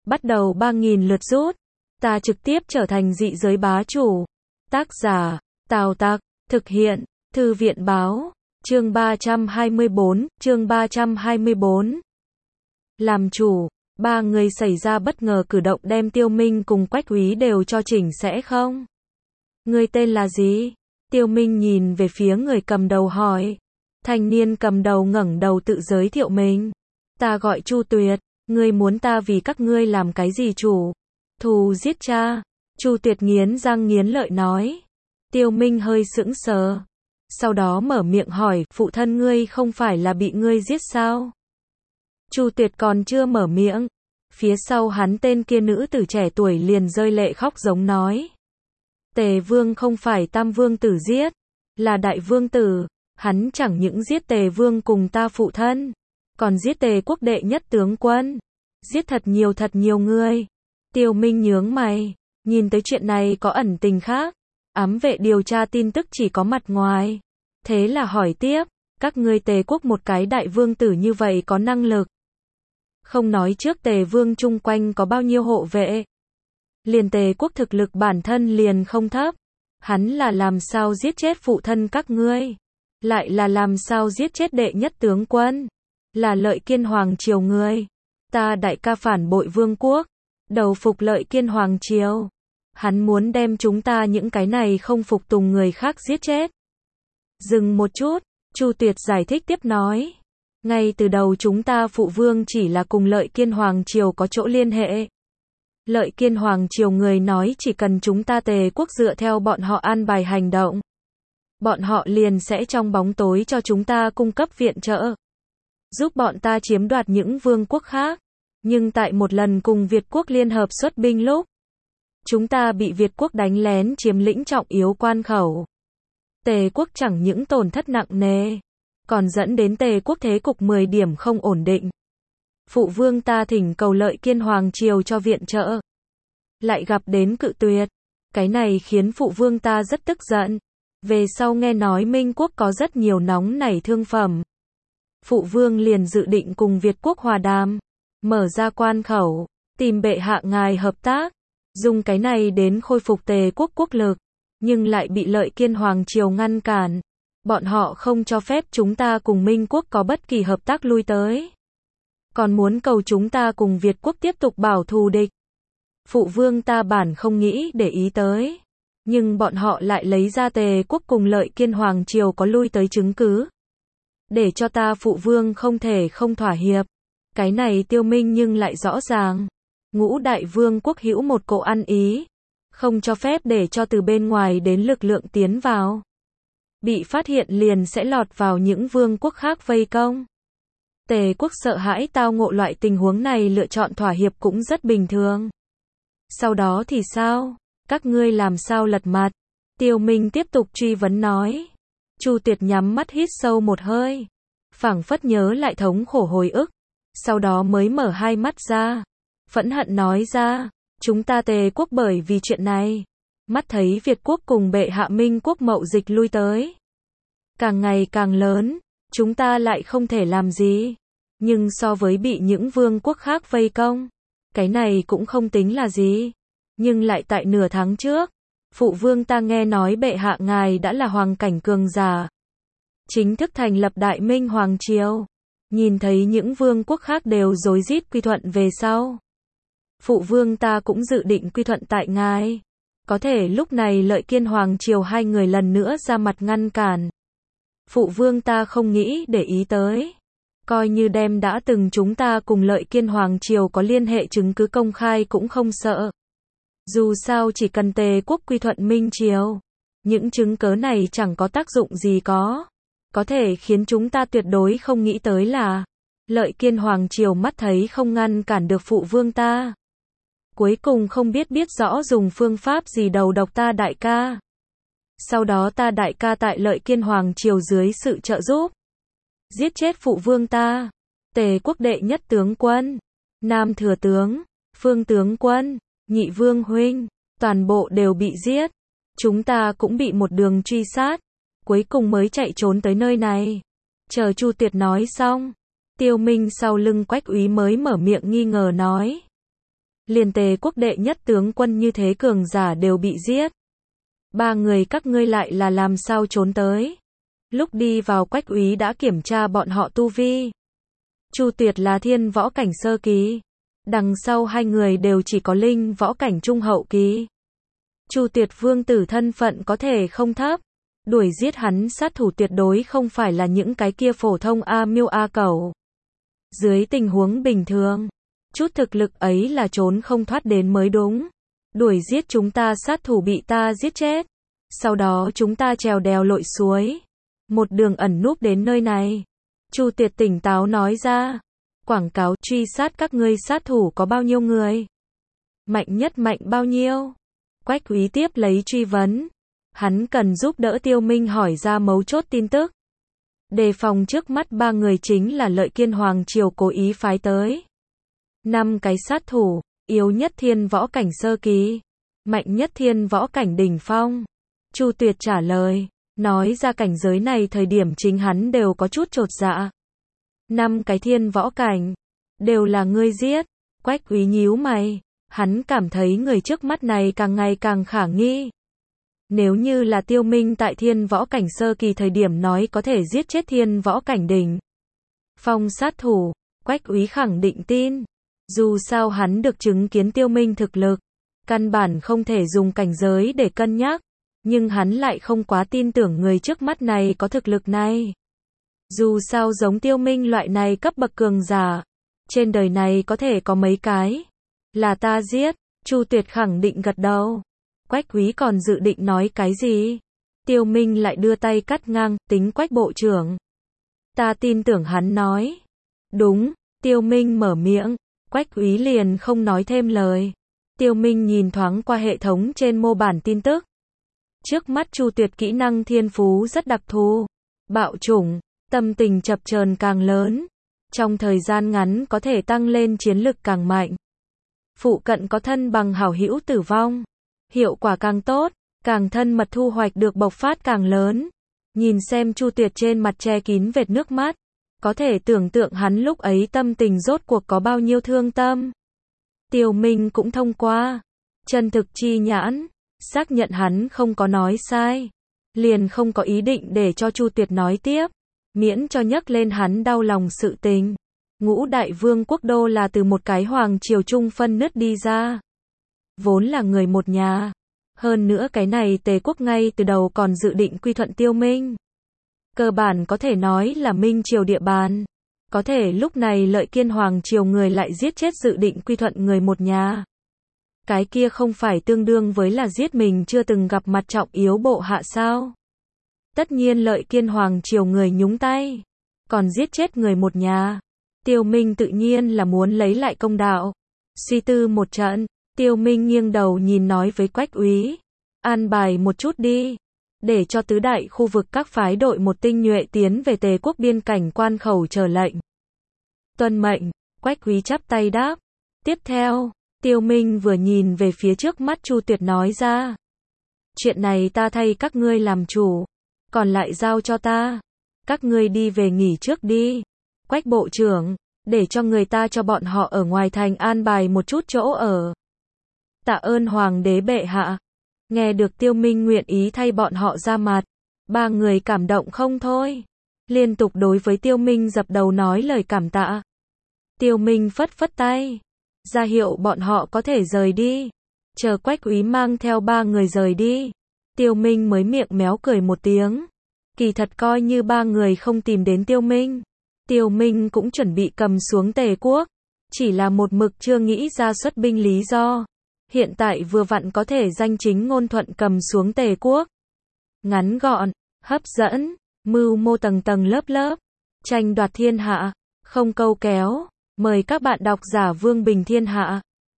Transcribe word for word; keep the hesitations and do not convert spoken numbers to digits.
bắt đầu ba nghìn lượt rút. Ta trực tiếp trở thành dị giới bá chủ. Tác giả, Tào Tặc, thực hiện, Thư viện báo, chương ba trăm hai mươi bốn, chương ba trăm hai mươi bốn. Làm chủ, ba người xảy ra bất ngờ cử động đem Tiêu Minh cùng Quách Úy đều cho chỉnh sẽ không? Người tên là gì? Tiêu Minh nhìn về phía người cầm đầu hỏi. Thanh niên cầm đầu ngẩng đầu tự giới thiệu mình. Ta gọi Chu Tuyệt, ngươi muốn ta vì các ngươi làm cái gì chủ? Thù giết cha. Chu Tuyệt nghiến răng nghiến lợi nói. Tiêu Minh hơi sững sờ. Sau đó mở miệng hỏi, phụ thân ngươi không phải là bị ngươi giết sao? Chu Tuyệt còn chưa mở miệng. Phía sau hắn tên kia nữ tử trẻ tuổi liền rơi lệ khóc giống nói. Tề Vương không phải Tam Vương tử giết, là Đại Vương tử. Hắn chẳng những giết Tề Vương cùng ta phụ thân, còn giết Tề quốc đệ nhất tướng quân. Giết thật nhiều thật nhiều người. Tiêu Minh nhướng mày, nhìn tới chuyện này có ẩn tình khác. Ám vệ điều tra tin tức chỉ có mặt ngoài. Thế là hỏi tiếp, các ngươi Tề quốc một cái đại vương tử như vậy có năng lực. Không nói trước Tề Vương chung quanh có bao nhiêu hộ vệ. Liền Tề quốc thực lực bản thân liền không thấp. Hắn là làm sao giết chết phụ thân các ngươi? Lại là làm sao giết chết đệ nhất tướng quân? Là Lợi Kiên Hoàng triều ngươi. Ta đại ca phản bội vương quốc, đầu phục Lợi Kiên Hoàng triều. Hắn muốn đem chúng ta những cái này không phục tùng người khác giết chết. Dừng một chút, Chu Tuyệt giải thích tiếp nói. Ngay từ đầu chúng ta phụ vương chỉ là cùng Lợi Kiên Hoàng triều có chỗ liên hệ. Lợi Kiên Hoàng triều người nói chỉ cần chúng ta Tề quốc dựa theo bọn họ an bài hành động, bọn họ liền sẽ trong bóng tối cho chúng ta cung cấp viện trợ, giúp bọn ta chiếm đoạt những vương quốc khác. Nhưng tại một lần cùng Việt quốc liên hợp xuất binh lúc, chúng ta bị Việt quốc đánh lén chiếm lĩnh trọng yếu quan khẩu. Tề quốc chẳng những tổn thất nặng nề, còn dẫn đến Tề quốc thế cục mười điểm không ổn định. Phụ vương ta thỉnh cầu Lợi Kiên Hoàng triều cho viện trợ, lại gặp đến cự tuyệt. Cái này khiến phụ vương ta rất tức giận. Về sau nghe nói Minh quốc có rất nhiều nóng nảy thương phẩm, phụ vương liền dự định cùng Việt quốc hòa đàm, mở ra quan khẩu, tìm bệ hạ ngài hợp tác, dùng cái này đến khôi phục Tề quốc quốc lực, nhưng lại bị Lợi Kiên Hoàng triều ngăn cản. Bọn họ không cho phép chúng ta cùng Minh quốc có bất kỳ hợp tác lui tới, còn muốn cầu chúng ta cùng Việt quốc tiếp tục bảo thù địch. Phụ vương ta bản không nghĩ để ý tới, nhưng bọn họ lại lấy ra Tề quốc cùng Lợi Kiên Hoàng triều có lui tới chứng cứ, để cho ta phụ vương không thể không thỏa hiệp. Cái này Tiêu Minh nhưng lại rõ ràng. Ngũ đại vương quốc hữu một cỗ ăn ý, không cho phép để cho từ bên ngoài đến lực lượng tiến vào. Bị phát hiện liền sẽ lọt vào những vương quốc khác vây công. Tề quốc sợ hãi tao ngộ loại tình huống này, lựa chọn thỏa hiệp cũng rất bình thường. Sau đó thì sao? Các ngươi làm sao lật mặt? Tiêu Minh tiếp tục truy vấn nói. Chu Tuyệt nhắm mắt hít sâu một hơi, phảng phất nhớ lại thống khổ hồi ức, sau đó mới mở hai mắt ra, phẫn hận nói ra, chúng ta Tề quốc bởi vì chuyện này, mắt thấy Việt quốc cùng bệ hạ Minh quốc mậu dịch lui tới, càng ngày càng lớn, chúng ta lại không thể làm gì. Nhưng so với bị những vương quốc khác vây công, cái này cũng không tính là gì. Nhưng lại tại nửa tháng trước, phụ vương ta nghe nói bệ hạ ngài đã là hoàng cảnh cường giả, chính thức thành lập Đại Minh Hoàng triều. Nhìn thấy những vương quốc khác đều rối rít quy thuận về sau, phụ vương ta cũng dự định quy thuận tại ngài. Có thể lúc này Lợi Kiên Hoàng triều hai người lần nữa ra mặt ngăn cản. Phụ vương ta không nghĩ để ý tới, coi như đem đã từng chúng ta cùng Lợi Kiên Hoàng triều có liên hệ chứng cứ công khai cũng không sợ. Dù sao chỉ cần Tề quốc quy thuận Minh triều, những chứng cớ này chẳng có tác dụng gì có. Có thể khiến chúng ta tuyệt đối không nghĩ tới là Lợi Kiên Hoàng triều mắt thấy không ngăn cản được phụ vương ta, cuối cùng không biết biết rõ dùng phương pháp gì đầu độc ta đại ca. Sau đó ta đại ca tại Lợi Kiên Hoàng triều dưới sự trợ giúp, giết chết phụ vương ta, Tề quốc đệ nhất tướng quân, Nam thừa tướng, Phương tướng quân, Nhị vương huynh, toàn bộ đều bị giết. Chúng ta cũng bị một đường truy sát, cuối cùng mới chạy trốn tới nơi này. Chờ Chu Tuyệt nói xong, Tiêu Minh sau lưng Quách Úy mới mở miệng nghi ngờ nói. liền Tề quốc đệ nhất tướng quân như thế cường giả đều bị giết. Ba người các ngươi lại là làm sao trốn tới? Lúc đi vào Quách úy đã kiểm tra bọn họ tu vi. Chu Tuyệt là thiên võ cảnh sơ kỳ. Đằng sau hai người đều chỉ có linh võ cảnh trung hậu kỳ. Chu Tuyệt vương tử thân phận có thể không thấp. Đuổi giết hắn sát thủ tuyệt đối không phải là những cái kia phổ thông A miêu A cẩu. Dưới tình huống bình thường, chút thực lực ấy là trốn không thoát đến mới đúng. Đuổi giết chúng ta sát thủ bị ta giết chết. Sau đó chúng ta trèo đèo lội suối. Một đường ẩn núp đến nơi này. Chu Tuyệt tỉnh táo nói ra. Quảng cáo truy sát các ngươi sát thủ có bao nhiêu người? Mạnh nhất mạnh bao nhiêu? Quách úy tiếp lấy truy vấn. Hắn cần giúp đỡ Tiêu Minh hỏi ra mấu chốt tin tức. Đề phòng trước mắt ba người chính là Lợi Kiên Hoàng triều cố ý phái tới. Năm cái sát thủ, yếu nhất thiên võ cảnh sơ kỳ, mạnh nhất thiên võ cảnh đỉnh phong. Chu Tuyệt trả lời, nói ra cảnh giới này thời điểm chính hắn đều có chút chột dạ. Năm cái thiên võ cảnh, đều là ngươi giết. Quách úy nhíu mày, hắn cảm thấy người trước mắt này càng ngày càng khả nghi. Nếu như là Tiêu Minh tại thiên võ cảnh sơ kỳ thời điểm nói có thể giết chết thiên võ cảnh đỉnh phong sát thủ, Quách úy khẳng định tin. Dù sao hắn được chứng kiến Tiêu Minh thực lực, căn bản không thể dùng cảnh giới để cân nhắc, nhưng hắn lại không quá tin tưởng người trước mắt này có thực lực này. Dù sao giống Tiêu Minh loại này cấp bậc cường giả, trên đời này có thể có mấy cái là ta giết. Chu Tuyệt khẳng định gật đầu. Quách úy còn dự định nói cái gì? Tiêu Minh lại đưa tay cắt ngang, tính Quách bộ trưởng. Ta tin tưởng hắn nói. Đúng, Tiêu Minh mở miệng, Quách úy liền không nói thêm lời. Tiêu Minh nhìn thoáng qua hệ thống trên mô bản tin tức. Trước mắt Chu Tuyệt kỹ năng thiên phú rất đặc thù, bạo chủng, tâm tình chập chờn càng lớn, trong thời gian ngắn có thể tăng lên chiến lực càng mạnh. Phụ cận có thân bằng hảo hữu tử vong, hiệu quả càng tốt, càng thân mật thu hoạch được bộc phát càng lớn. Nhìn xem Chu Tuyệt trên mặt che kín vệt nước mắt, có thể tưởng tượng hắn lúc ấy tâm tình rốt cuộc có bao nhiêu thương tâm. Tiêu Minh cũng thông qua chân thực chi nhãn, xác nhận hắn không có nói sai, liền không có ý định để cho Chu Tuyệt nói tiếp, miễn cho nhắc lên hắn đau lòng sự tình. Ngũ đại vương quốc đô là từ một cái hoàng triều trung phân nứt đi ra, vốn là người một nhà. Hơn nữa cái này Tề quốc ngay từ đầu còn dự định quy thuận Tiêu Minh. Cơ bản có thể nói là Minh triều địa bàn. Có thể lúc này Lợi Kiên Hoàng triều người lại giết chết dự định quy thuận người một nhà. Cái kia không phải tương đương với là giết mình chưa từng gặp mặt trọng yếu bộ hạ sao? Tất nhiên Lợi Kiên Hoàng triều người nhúng tay, còn giết chết người một nhà. Tiêu Minh tự nhiên là muốn lấy lại công đạo. Suy tư một trận, Tiêu Minh nghiêng đầu nhìn nói với Quách úy, an bài một chút đi, để cho tứ đại khu vực các phái đội một tinh nhuệ tiến về Tề quốc biên cảnh quan khẩu chờ lệnh. Tuân mệnh. Quách úy chắp tay đáp. Tiếp theo, Tiêu Minh vừa nhìn về phía trước mắt Chu Tuyệt nói ra, chuyện này ta thay các ngươi làm chủ, còn lại giao cho ta. Các ngươi đi về nghỉ trước đi. Quách bộ trưởng, để cho người ta cho bọn họ ở ngoài thành an bài một chút chỗ ở. Tạ ơn hoàng đế bệ hạ. Nghe được Tiêu Minh nguyện ý thay bọn họ ra mặt, ba người cảm động không thôi, liên tục đối với Tiêu Minh dập đầu nói lời cảm tạ. Tiêu Minh phất phất tay, ra hiệu bọn họ có thể rời đi. Chờ Quách úy mang theo ba người rời đi, Tiêu Minh mới miệng méo cười một tiếng. Kỳ thật coi như ba người không tìm đến Tiêu Minh, Tiêu Minh cũng chuẩn bị cầm xuống Tề quốc, chỉ là một mực chưa nghĩ ra xuất binh lý do. Hiện tại vừa vặn có thể danh chính ngôn thuận cầm xuống Tề quốc. Ngắn gọn, hấp dẫn, mưu mô tầng tầng lớp lớp, tranh đoạt thiên hạ, không câu kéo. Mời các bạn đọc giả Vương Bình Thiên Hạ.